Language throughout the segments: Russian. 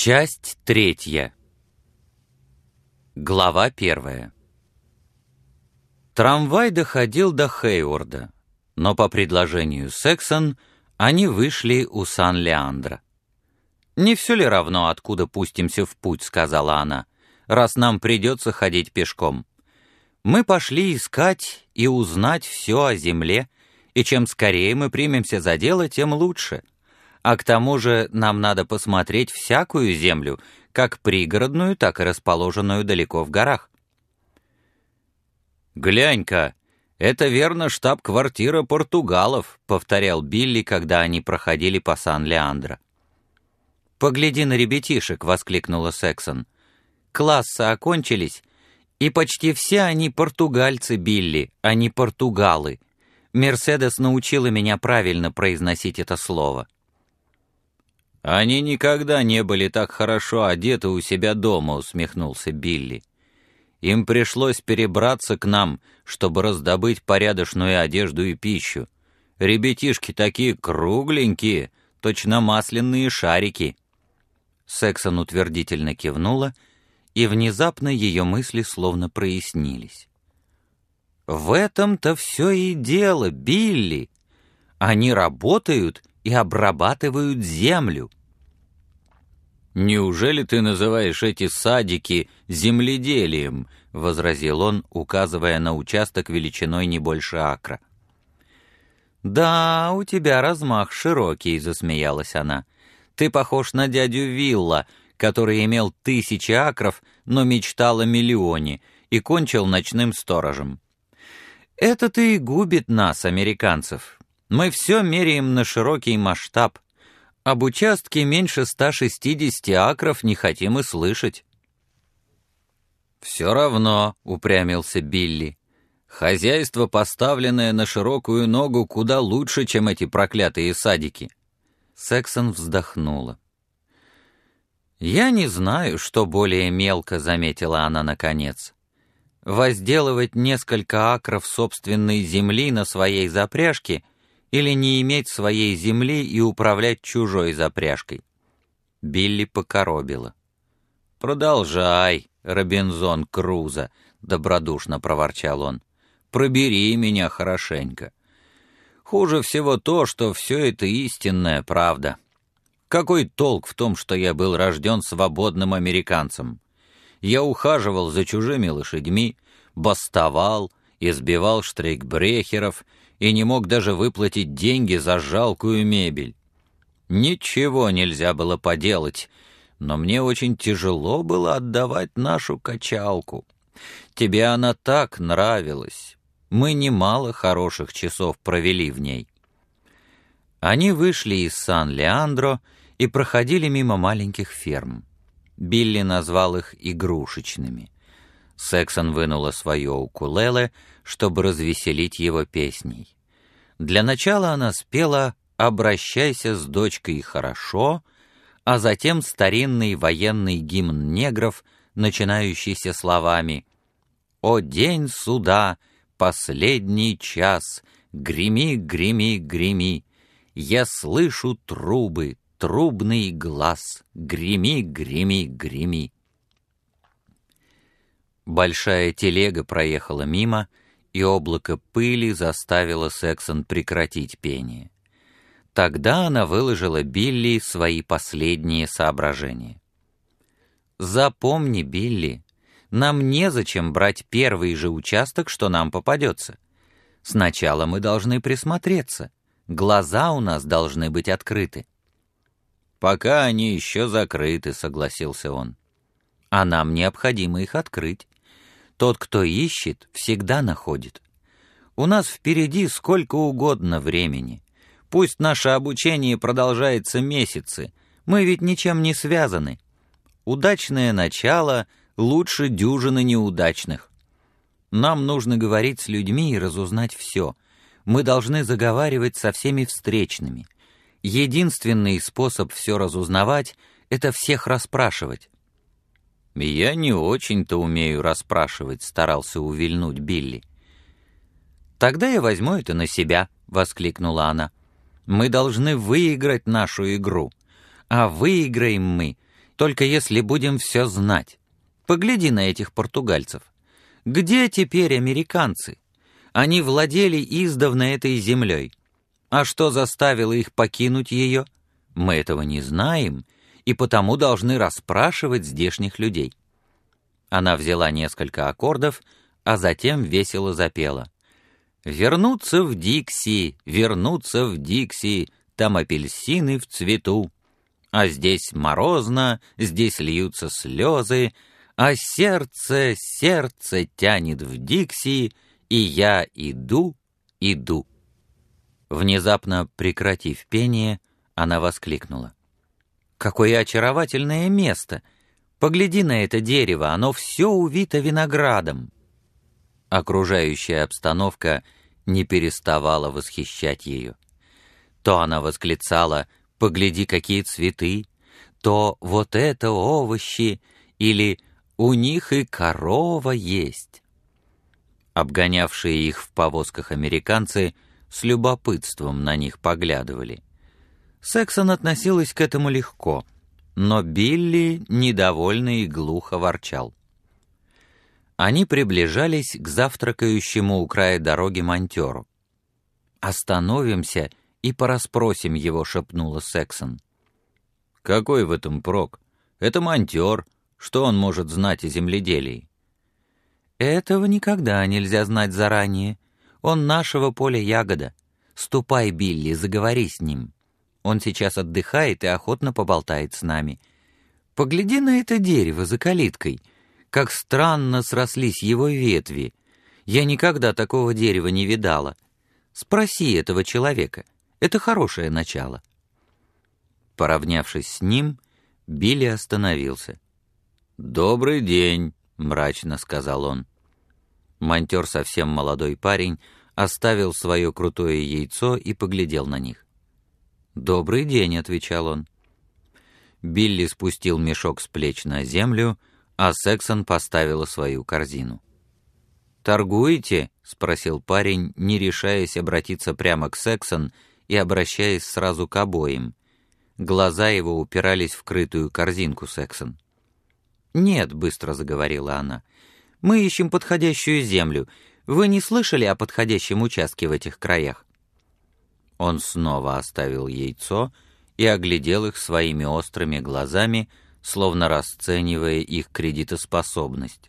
Часть третья. Глава первая. Трамвай доходил до Хейворда, но по предложению Сексон они вышли у Сан-Леандро. «Не все ли равно, откуда пустимся в путь?» — сказала она, «раз нам придется ходить пешком. Мы пошли искать и узнать все о земле, и чем скорее мы примемся за дело, тем лучше. А к тому же нам надо посмотреть всякую землю, как пригородную, так и расположенную далеко в горах». «Глянь-ка, это верно штаб-квартира португалов», — повторял Билли, когда они проходили по Сан-Леандро. «Погляди на ребятишек», — воскликнула Сексон. «Классы окончились, и почти все они португальцы, Билли, а не португалы. Мерседес научила меня правильно произносить это слово». «Они никогда не были так хорошо одеты у себя дома», — усмехнулся Билли. «Им пришлось перебраться к нам, чтобы раздобыть порядочную одежду и пищу. Ребятишки такие кругленькие, точно масляные шарики». Сексон утвердительно кивнула, и внезапно ее мысли словно прояснились. «В этом-то все и дело, Билли. Они работают и обрабатывают землю». «Неужели ты называешь эти садики земледелием?» — возразил он, указывая на участок величиной не больше акра. «Да, у тебя размах широкий», — засмеялась она. «Ты похож на дядю Вилла, который имел 1000 акров, но мечтал о миллионе и кончил ночным сторожем. Это-то и губит нас, американцев. Мы все меряем на широкий масштаб. Об участке меньше 160 акров не хотим и слышать». «Все равно», — упрямился Билли, — «хозяйство, поставленное на широкую ногу, куда лучше, чем эти проклятые садики». Сексон вздохнула. «Я не знаю, что более мелко», — заметила она наконец. «Возделывать несколько акров собственной земли на своей запряжке или не иметь своей земли и управлять чужой запряжкой». Билли покоробила. «Продолжай, Робинзон Крузо», — добродушно проворчал он. «Пробери меня хорошенько. Хуже всего то, что все это истинная правда. Какой толк в том, что я был рожден свободным американцем? Я ухаживал за чужими лошадьми, бастовал, избивал штрейкбрехеров и не мог даже выплатить деньги за жалкую мебель. Ничего нельзя было поделать, но мне очень тяжело было отдавать нашу качалку. Тебе она так нравилась. Мы немало хороших часов провели в ней». Они вышли из Сан-Леандро и проходили мимо маленьких ферм. Билли назвал их игрушечными. Сексон вынула свое укулеле, чтобы развеселить его песней. Для начала она спела «Обращайся с дочкой хорошо», а затем старинный военный гимн негров, начинающийся словами «О день суда, последний час, греми, греми, греми, я слышу трубы, трубный глаз, греми, греми, греми». Большая телега проехала мимо, и облако пыли заставило Сексон прекратить пение. Тогда она выложила Билли свои последние соображения. «Запомни, Билли, нам незачем брать первый же участок, что нам попадется. Сначала мы должны присмотреться, глаза у нас должны быть открыты». «Пока они еще закрыты», — согласился он. «А нам необходимо их открыть. Тот, кто ищет, всегда находит. У нас впереди сколько угодно времени. Пусть наше обучение продолжается месяцы, мы ведь ничем не связаны. Удачное начало лучше дюжины неудачных. Нам нужно говорить с людьми и разузнать все. Мы должны заговаривать со всеми встречными. Единственный способ все разузнавать — это всех расспрашивать». «Я не очень-то умею расспрашивать», — старался увильнуть Билли. «Тогда я возьму это на себя», — воскликнула она. «Мы должны выиграть нашу игру, а выиграем мы Только если будем все знать. Погляди на этих португальцев. Где теперь американцы? Они владели издавна этой землей. А что заставило их покинуть ее? Мы этого не знаем, и потому должны расспрашивать здешних людей». Она взяла несколько аккордов, а затем весело запела. «Вернуться в Дикси, вернуться в Дикси, там апельсины в цвету. А здесь морозно, здесь льются слезы, а сердце, сердце тянет в Дикси, и я иду, иду». Внезапно прекратив пение, она воскликнула. «Какое очаровательное место! Погляди на это дерево, оно все увито виноградом!» Окружающая обстановка не переставала восхищать ее. То она восклицала: «Погляди, какие цветы!» То «Вот это овощи!» или «У них и корова есть!» Обгонявшие их в повозках американцы с любопытством на них поглядывали. Сексон относилась к этому легко, но Билли недовольно и глухо ворчал. Они приближались к завтракающему у края дороги монтёру. «Остановимся и порасспросим его», — шепнула Сексон. «Какой в этом прок? Это монтёр. Что он может знать о земледелии?» «Этого никогда нельзя знать заранее. Он нашего поля ягода. Ступай, Билли, заговори с ним. Он сейчас отдыхает и охотно поболтает с нами. Погляди на это дерево за калиткой. Как странно срослись его ветви. Я никогда такого дерева не видала. Спроси этого человека. Это хорошее начало». Поравнявшись с ним, Билли остановился. «Добрый день», — мрачно сказал он. Монтер, совсем молодой парень, оставил свое крутое яйцо и поглядел на них. «Добрый день», — отвечал он. Билли спустил мешок с плеч на землю, а Сексон поставила свою корзину. «Торгуете?» — спросил парень, не решаясь обратиться прямо к Сексон и обращаясь сразу к обоим. Глаза его упирались в крытую корзинку Сексон. «Нет», — быстро заговорила она, — «мы ищем подходящую землю. Вы не слышали о подходящем участке в этих краях?» Он снова оставил яйцо и оглядел их своими острыми глазами, словно расценивая их кредитоспособность.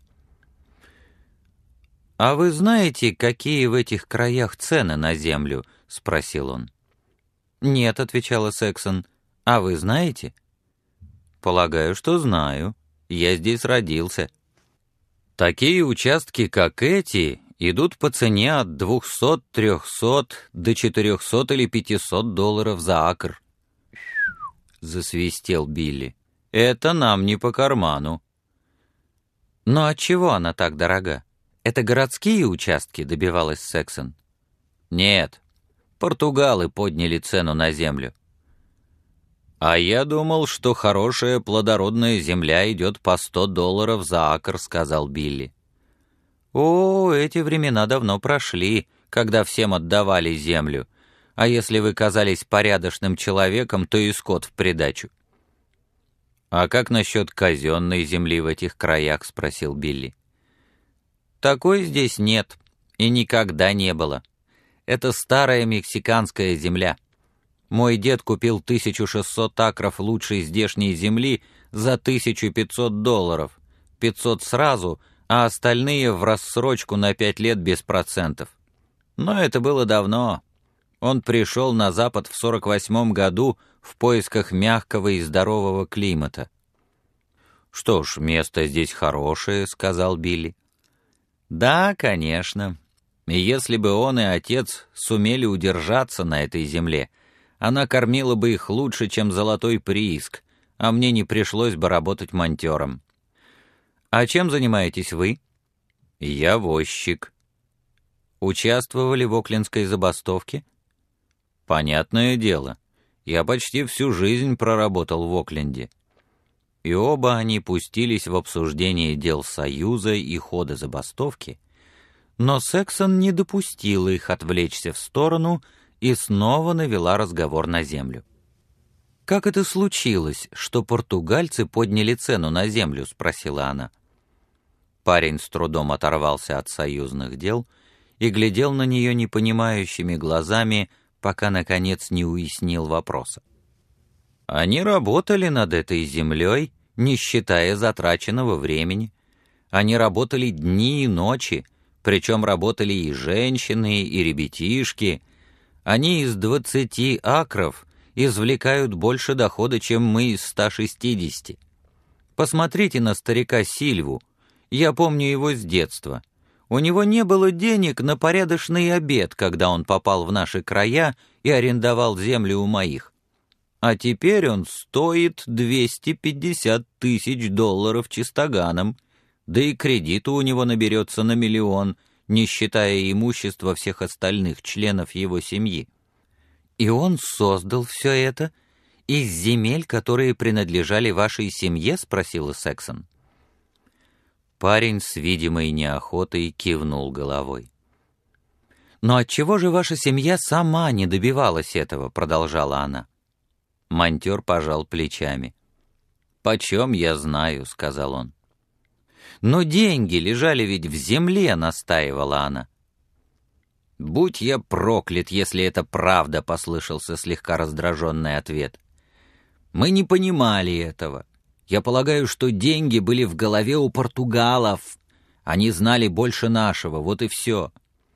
«А вы знаете, какие в этих краях цены на землю?» — спросил он. «Нет», — отвечала Сексон. «А вы знаете?» «Полагаю, что знаю. Я здесь родился». «Такие участки, как эти, идут по цене от 200, 300 до 400 или 500 долларов за акр». Засвистел Билли. «Это нам не по карману». «Но отчего она так дорога? Это городские участки?» — добивалась Сексон. «Нет, португалы подняли цену на землю». «А я думал, что хорошая плодородная земля идет по 100 долларов за акр», — сказал Билли. «О, эти времена давно прошли, когда всем отдавали землю. А если вы казались порядочным человеком, то и скот в придачу». «А как насчет казенной земли в этих краях?» — спросил Билли. «Такой здесь нет и никогда не было. Это старая мексиканская земля. Мой дед купил 1600 акров лучшей здешней земли за 1500 долларов, 500 сразу, а остальные в рассрочку на 5 лет без процентов. Но это было давно. Он пришел на Запад в 48 году в поисках мягкого и здорового климата». «Что ж, место здесь хорошее», — сказал Билли. «Да, конечно. И если бы он и отец сумели удержаться на этой земле, она кормила бы их лучше, чем золотой прииск, а мне не пришлось бы работать монтёром. А чем занимаетесь вы?» «Я возчик». «Участвовали в Оклендской забастовке?» «Понятное дело. Я почти всю жизнь проработал в Окленде». И оба они пустились в обсуждение дел Союза и хода забастовки, но Сексон не допустила их отвлечься в сторону и снова навела разговор на землю. как это случилось, что португальцы подняли цену на землю?» — спросила она. Парень с трудом оторвался от союзных дел и глядел на нее непонимающими глазами, пока, наконец, не уяснил вопроса. «Они работали над этой землей, не считая затраченного времени. Они работали дни и ночи, причем работали и женщины, и ребятишки. Они из 20 акров извлекают больше дохода, чем мы из 160. Посмотрите на старика Сильву. Я помню его с детства. У него не было денег на порядочный обед, когда он попал в наши края и арендовал землю у моих. А теперь он стоит $250 000 чистоганом, да и кредиту у него наберется на 1 миллион, не считая имущества всех остальных членов его семьи. И он создал все это из земель, которые принадлежали вашей семье?» — спросила Сексон. Парень с видимой неохотой кивнул головой. «Но отчего же ваша семья сама не добивалась этого?» — продолжала она. Монтер пожал плечами. «Почем я знаю?» — сказал он. «Но деньги лежали ведь в земле», — настаивала она. «Будь я проклят, если это правда», — послышался слегка раздраженный ответ. «Мы не понимали этого. Я полагаю, что деньги были в голове у португалов. Они знали больше нашего, вот и все».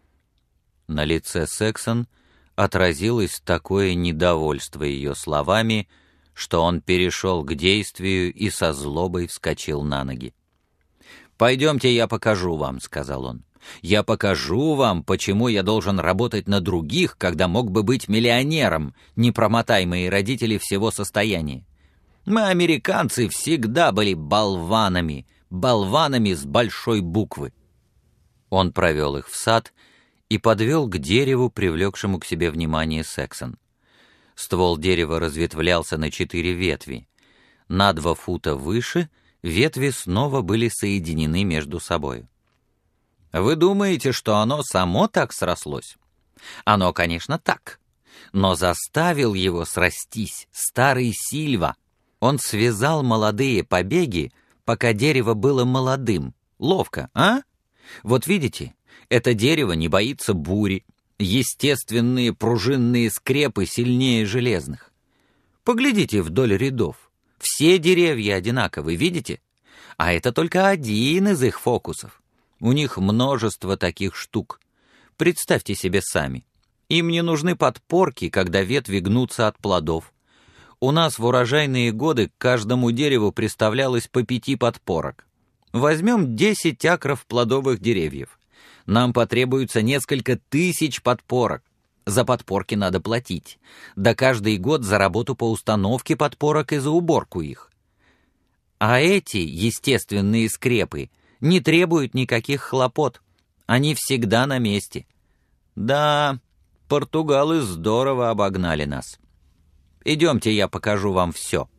На лице Сексон отразилось такое недовольство ее словами, что он перешел к действию и со злобой вскочил на ноги. «Пойдемте, я покажу вам», — сказал он. «Я покажу вам, почему я должен работать на других, когда мог бы быть миллионером, не промотай мои родители всего состояния. Мы, американцы, всегда были болванами, болванами с большой буквы». Он провел их в сад и подвел к дереву, привлекшему к себе внимание Сексон. Ствол дерева разветвлялся на 4 ветви. На 2 фута выше ветви снова были соединены между собой. Вы думаете, что оно само так срослось? Оно, конечно, так. Но заставил его срастись старый Сильва. Он связал молодые побеги, пока дерево было молодым. Ловко, а? Вот видите, это дерево не боится бури. Естественные пружинные скрепы сильнее железных. Поглядите вдоль рядов. Все деревья одинаковы, видите? А это только один из их фокусов. У них множество таких штук. Представьте себе сами. Им не нужны подпорки, когда ветви гнутся от плодов. У нас в урожайные годы к каждому дереву приставлялось по 5 подпорок. Возьмем 10 акров плодовых деревьев. Нам потребуется несколько тысяч подпорок. За подпорки надо платить. Да каждый год за работу по установке подпорок и за уборку их. А эти естественные скрепы не требуют никаких хлопот. Они всегда на месте. Да, португалы здорово обогнали нас. Идемте, я покажу вам все».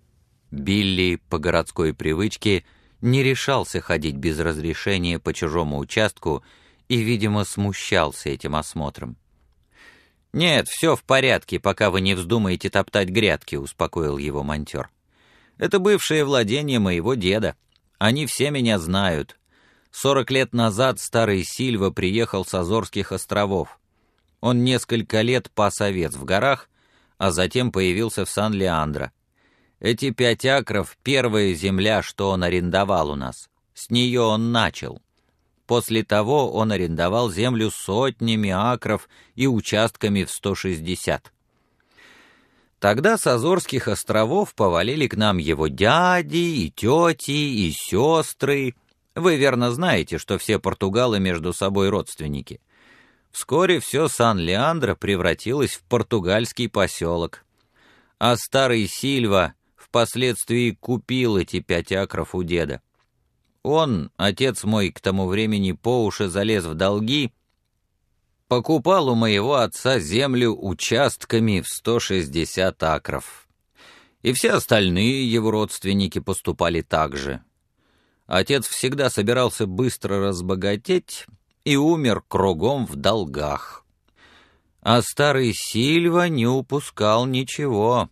Билли по городской привычке не решался ходить без разрешения по чужому участку и, видимо, смущался этим осмотром. «Нет, все в порядке, пока вы не вздумаете топтать грядки», — успокоил его монтер. «Это бывшее владение моего деда. Они все меня знают. 40 лет назад старый Сильва приехал с Азорских островов. Он несколько лет пас овец в горах, а затем появился в Сан-Леандро. Эти 5 акров — первая земля, что он арендовал у нас. С нее он начал. После того он арендовал землю сотнями акров и участками в 160. Тогда с Азорских островов повалили к нам его дяди и тети и сестры. Вы верно знаете, что все португалы между собой родственники. Вскоре все Сан-Леандро превратилось в португальский поселок. А старый Сильва впоследствии купил эти 5 акров у деда. Он, отец мой, к тому времени по уши залез в долги, покупал у моего отца землю участками в 160 акров. И все остальные его родственники поступали так же. Отец всегда собирался быстро разбогатеть и умер кругом в долгах. А старый Сильва не упускал ничего.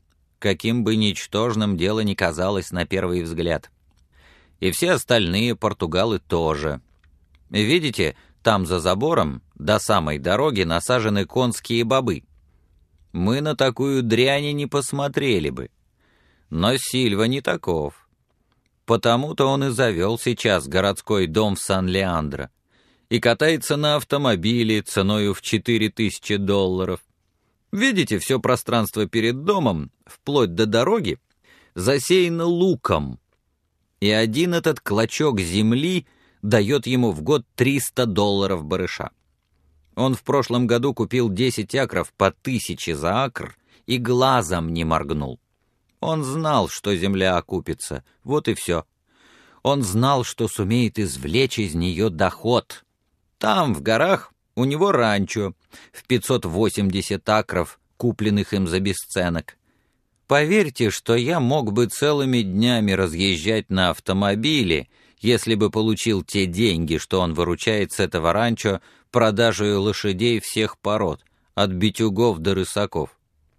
каким бы ничтожным дело ни казалось на первый взгляд. И все остальные португалы тоже. Видите, там за забором до самой дороги насажены конские бобы. Мы на такую дрянь не посмотрели бы. Но Сильва не таков. Потому-то он и завел сейчас городской дом в Сан-Леандро и катается на автомобиле ценою в $4000. Видите, все пространство перед домом, вплоть до дороги, засеяно луком. И один этот клочок земли дает ему в год $300 барыша. Он в прошлом году купил 10 акров по 1000 за акр и глазом не моргнул. Он знал, что земля окупится, вот и все. Он знал, что сумеет извлечь из нее доход. Там, в горах, у него ранчо в 580 акров, купленных им за бесценок. Поверьте, что я мог бы целыми днями разъезжать на автомобиле, если бы получил те деньги, что он выручает с этого ранчо продажей лошадей всех пород, от битюгов до рысаков.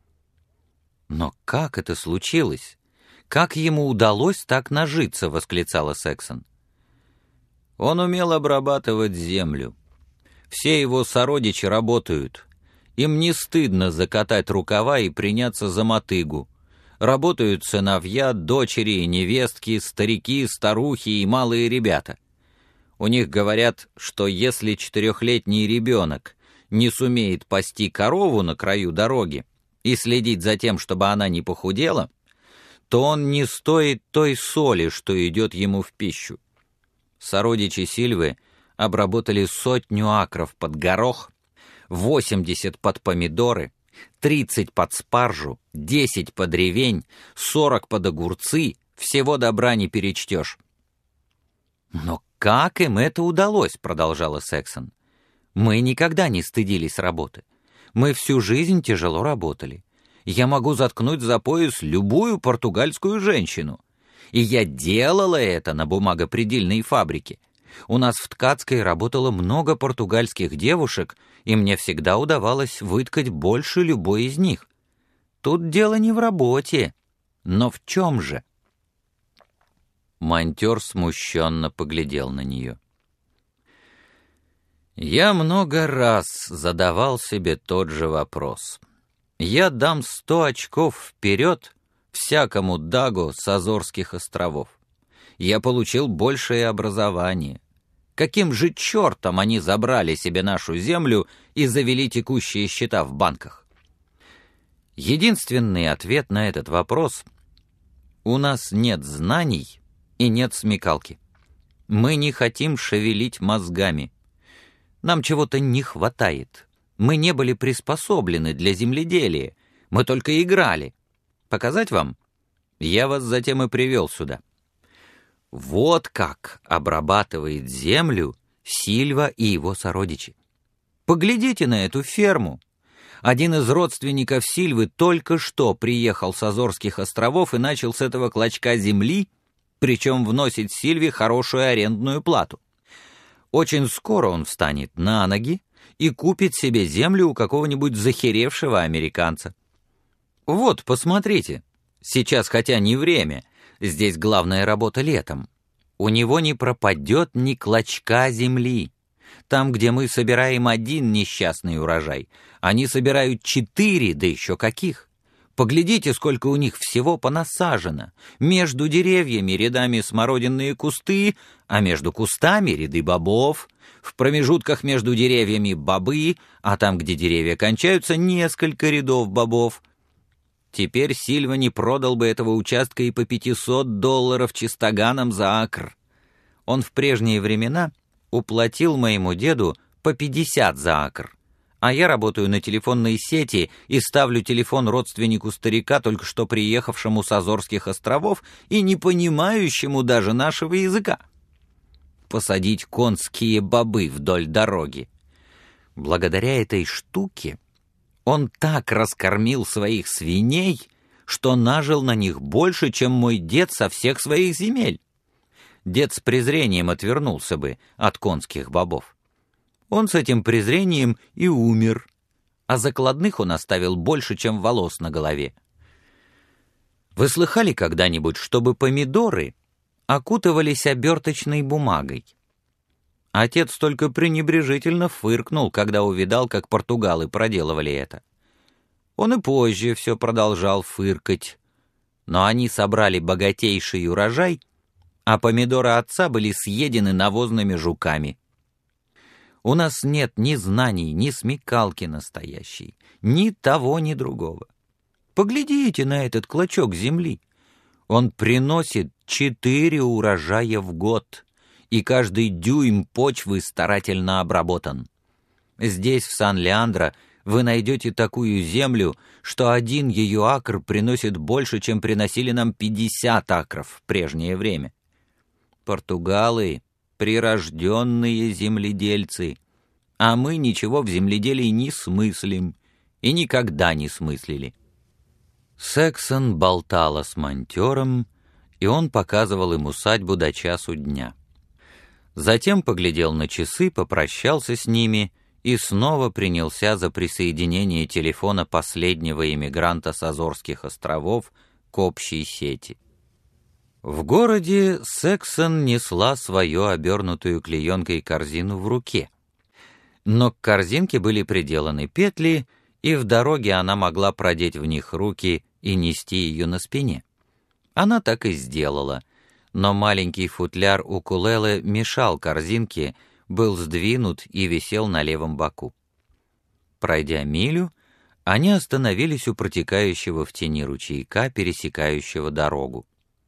«Но как это случилось? Как ему удалось так нажиться?» — восклицала Сексон. «Он умел обрабатывать землю. Все его сородичи работают. Им не стыдно закатать рукава и приняться за мотыгу. Работают сыновья, дочери, невестки, старики, старухи и малые ребята. У них говорят, что если 4-летний ребенок не сумеет пасти корову на краю дороги и следить за тем, чтобы она не похудела, то он не стоит той соли, что идет ему в пищу. Сородичи Сильвы обработали 100 акров под горох, 80 под помидоры, 30 под спаржу, 10 под ревень, 40 под огурцы, всего добра не перечтешь. «Но как им это удалось?» — продолжала Сексон. «Мы никогда не стыдились работы. Мы всю жизнь тяжело работали. Я могу заткнуть за пояс любую португальскую женщину. И я делала это на бумагопредельной фабрике. У нас в ткацкой работало много португальских девушек, и мне всегда удавалось выткать больше любой из них. Тут дело не в работе. Но в чем же?» Монтер смущенно поглядел на нее. «Я много раз задавал себе тот же вопрос. Я дам 100 очков вперед всякому Даго с Азорских островов. Я получил большее образование. Каким же чертом они забрали себе нашу землю и завели текущие счета в банках?» Единственный ответ на этот вопрос — у нас нет знаний и нет смекалки. Мы не хотим шевелить мозгами. Нам чего-то не хватает. Мы не были приспособлены для земледелия. Мы только играли. Показать вам? Я вас затем и привел сюда. Вот как обрабатывает землю Сильва и его сородичи. Поглядите на эту ферму. Один из родственников Сильвы только что приехал с Азорских островов и начал с этого клочка земли, причем вносит Сильве хорошую арендную плату. Очень скоро он встанет на ноги и купит себе землю у какого-нибудь захеревшего американца. Вот, посмотрите. Сейчас, хотя не время, здесь главная работа летом. У него не пропадет ни клочка земли. Там, где мы собираем один несчастный урожай, они собирают 4, да еще каких. Поглядите, сколько у них всего понасажено. Между деревьями рядами смородинные кусты, а между кустами ряды бобов. В промежутках между деревьями бобы, а там, где деревья кончаются, несколько рядов бобов. Теперь Сильва не продал бы этого участка и по $500 чистоганом за акр. Он в прежние времена уплатил моему деду по 50 за акр. А я работаю на телефонной сети и ставлю телефон родственнику старика, только что приехавшему с Азорских островов и не понимающему даже нашего языка. Посадить конские бобы вдоль дороги. Благодаря этой штуке он так раскормил своих свиней, что нажил на них больше, чем мой дед со всех своих земель. Дед с презрением отвернулся бы от конских бобов. Он с этим презрением и умер, а закладных он оставил больше, чем волос на голове. Вы слыхали когда-нибудь, чтобы помидоры окутывались оберточной бумагой? Отец только пренебрежительно фыркнул, когда увидал, как португалы проделывали это. Он и позже все продолжал фыркать. Но они собрали богатейший урожай, а помидоры отца были съедены навозными жуками. У нас нет ни знаний, ни смекалки настоящей, ни того, ни другого. Поглядите на этот клочок земли. Он приносит 4 урожая в год, и каждый дюйм почвы старательно обработан. Здесь, в Сан-Леандро, вы найдете такую землю, что один ее акр приносит больше, чем приносили нам 50 акров в прежнее время. Португалы — прирожденные земледельцы, а мы ничего в земледелии не смыслим и никогда не смыслили. Сексон болтала с монтёром, и он показывал им усадьбу до часу дня. Затем поглядел на часы, попрощался с ними и снова принялся за присоединение телефона последнего эмигранта с Азорских островов к общей сети. В городе Сексон несла свою обернутую клеенкой корзину в руке. Но к корзинке были приделаны петли, и в дороге она могла продеть в них руки и нести ее на спине. Она так и сделала, но маленький футляр укулеле мешал корзинке, был сдвинут и висел на левом боку. Пройдя милю, они остановились у протекающего в тени ручейка, пересекающего дорогу.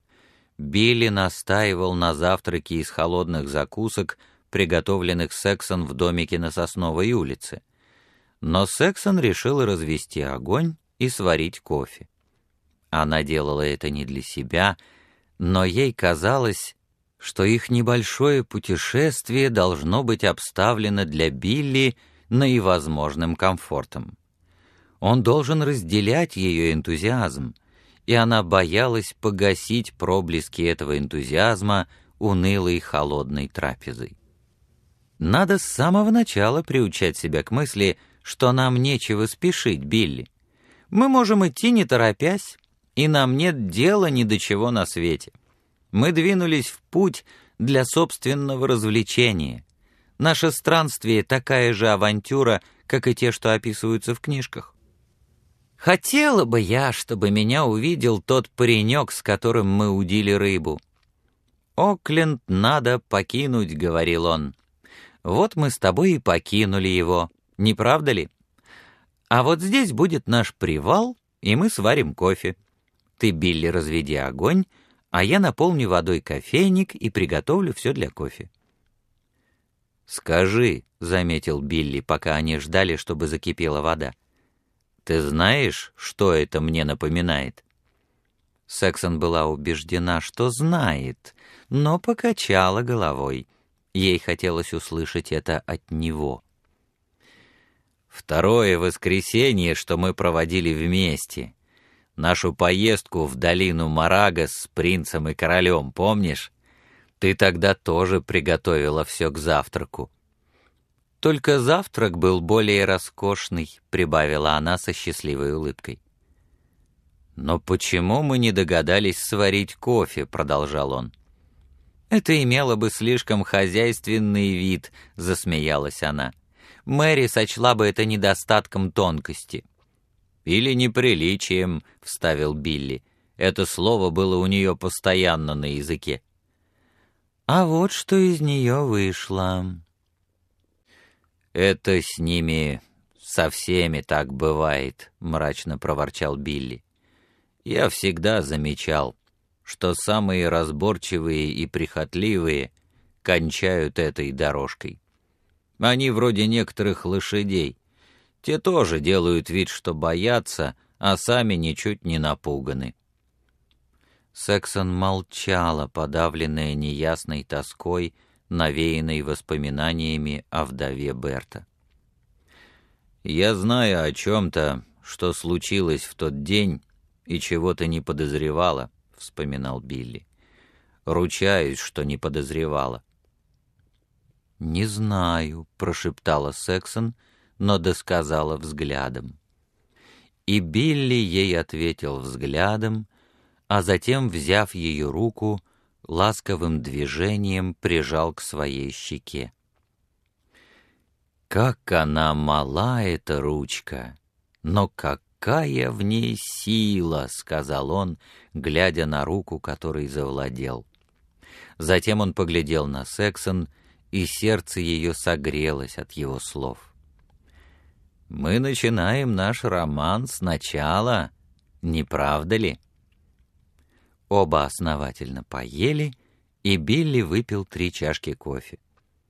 Билли настаивал на завтраке из холодных закусок, приготовленных Сексон в домике на Сосновой улице. Но Сексон решил развести огонь и сварить кофе. Она делала это не для себя, но ей казалось, что их небольшое путешествие должно быть обставлено для Билли наивозможным комфортом. Он должен разделять ее энтузиазм, и она боялась погасить проблески этого энтузиазма унылой холодной трапезой. Надо с самого начала приучать себя к мысли, что нам нечего спешить, Билли. Мы можем идти не торопясь, и нам нет дела ни до чего на свете. Мы двинулись в путь для собственного развлечения. Наше странствие такая же авантюра, как и те, что описываются в книжках. Хотела бы я, чтобы меня увидел тот паренек, с которым мы удили рыбу. «Окленд надо покинуть», — говорил он. «Вот мы с тобой и покинули его, не правда ли? А вот здесь будет наш привал, и мы сварим кофе. Ты, Билли, разведи огонь, а я наполню водой кофейник и приготовлю все для кофе». «Скажи», — заметил Билли, пока они ждали, чтобы закипела вода, «ты знаешь, что это мне напоминает?» Сексон была убеждена, что знает, но покачала головой. Ей хотелось услышать это от него. «Второе воскресенье, что мы проводили вместе. Нашу поездку в долину Марагас с принцем и королем, помнишь? Ты тогда тоже приготовила все к завтраку». «Только завтрак был более роскошный», — прибавила она со счастливой улыбкой. «Но почему мы не догадались сварить кофе?» — продолжал он. «Это имело бы слишком хозяйственный вид», — засмеялась она. «Мэри сочла бы это недостатком тонкости». «Или неприличием», — вставил Билли. Это слово было у нее постоянно на языке. «А вот что из нее вышло». «Это с ними со всеми так бывает», — мрачно проворчал Билли. «Я всегда замечал, что самые разборчивые и прихотливые кончают этой дорожкой. Они вроде некоторых лошадей. Те тоже делают вид, что боятся, а сами ничуть не напуганы». Сексон молчала, подавленная неясной тоской, навеянной воспоминаниями о вдове Берта. «Я знаю о чем-то, что случилось в тот день и чего ты не подозревала», — вспоминал Билли. «Ручаюсь, что не подозревала». «Не знаю», — прошептала Сексон, но досказала взглядом. И Билли ей ответил взглядом, а затем, взяв ее руку, ласковым движением прижал к своей щеке. «Как она мала, эта ручка! Но какая в ней сила!» — сказал он, глядя на руку, которой завладел. Затем он поглядел на Сексон, и сердце ее согрелось от его слов. «Мы начинаем наш роман сначала, не правда ли?» Оба основательно поели, и Билли выпил 3 чашки кофе.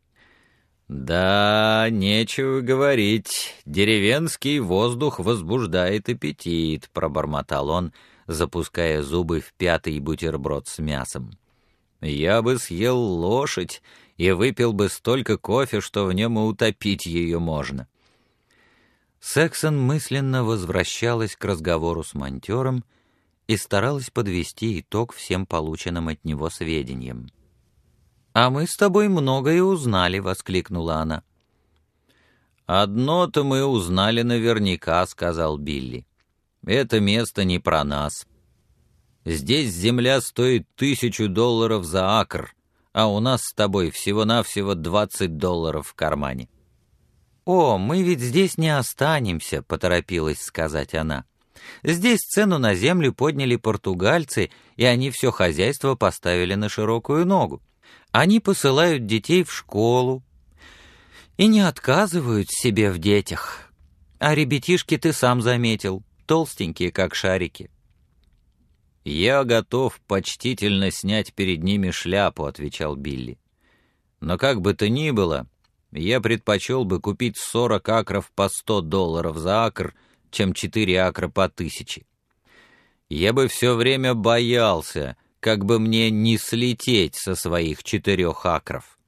«Да, нечего говорить, деревенский воздух возбуждает аппетит», — пробормотал он, запуская зубы в 5-й бутерброд с мясом. «Я бы съел лошадь и выпил бы столько кофе, что в нем и утопить ее можно». Сексон мысленно возвращалась к разговору с монтёром и старалась подвести итог всем полученным от него сведениям. «А мы с тобой многое узнали», — воскликнула она. «Одно-то мы узнали наверняка», — сказал Билли. «Это место не про нас. Здесь земля стоит $1000 за акр, а у нас с тобой всего-навсего $20 в кармане». «О, мы ведь здесь не останемся», — поторопилась сказать она. «Здесь цену на землю подняли португальцы, и они все хозяйство поставили на широкую ногу. Они посылают детей в школу и не отказывают себе в детях. А ребятишки ты сам заметил, толстенькие, как шарики». «Я готов почтительно снять перед ними шляпу», — отвечал Билли. «Но как бы то ни было, я предпочел бы купить 40 акров по $100 за акр, чем 4 акра по 1000. Я бы все время боялся, как бы мне не слететь со своих 4 акров».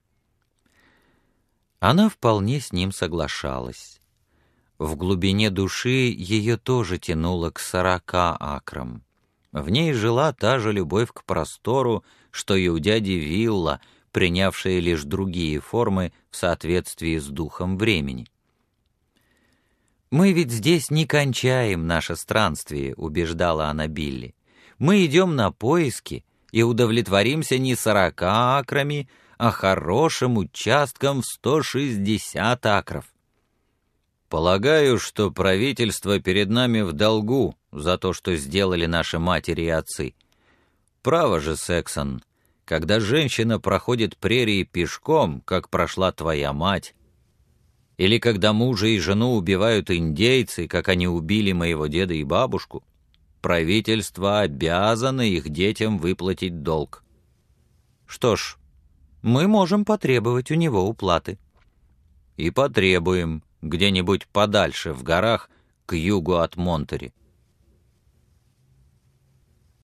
Она вполне с ним соглашалась. В глубине души ее тоже тянуло к 40 акрам. В ней жила та же любовь к простору, что и у дяди Вилла, принявшая лишь другие формы в соответствии с духом времени. «Мы ведь здесь не кончаем наше странствие», — убеждала она Билли. «Мы идем на поиски и удовлетворимся не 40 акрами, а хорошим участком в 160 акров». «Полагаю, что правительство перед нами в долгу за то, что сделали наши матери и отцы. Право же, Сексон, когда женщина проходит прерии пешком, как прошла твоя мать, или когда мужа и жену убивают индейцы, как они убили моего деда и бабушку, правительство обязано их детям выплатить долг. Что ж, мы можем потребовать у него уплаты». «И потребуем где-нибудь подальше в горах к югу от Монтери».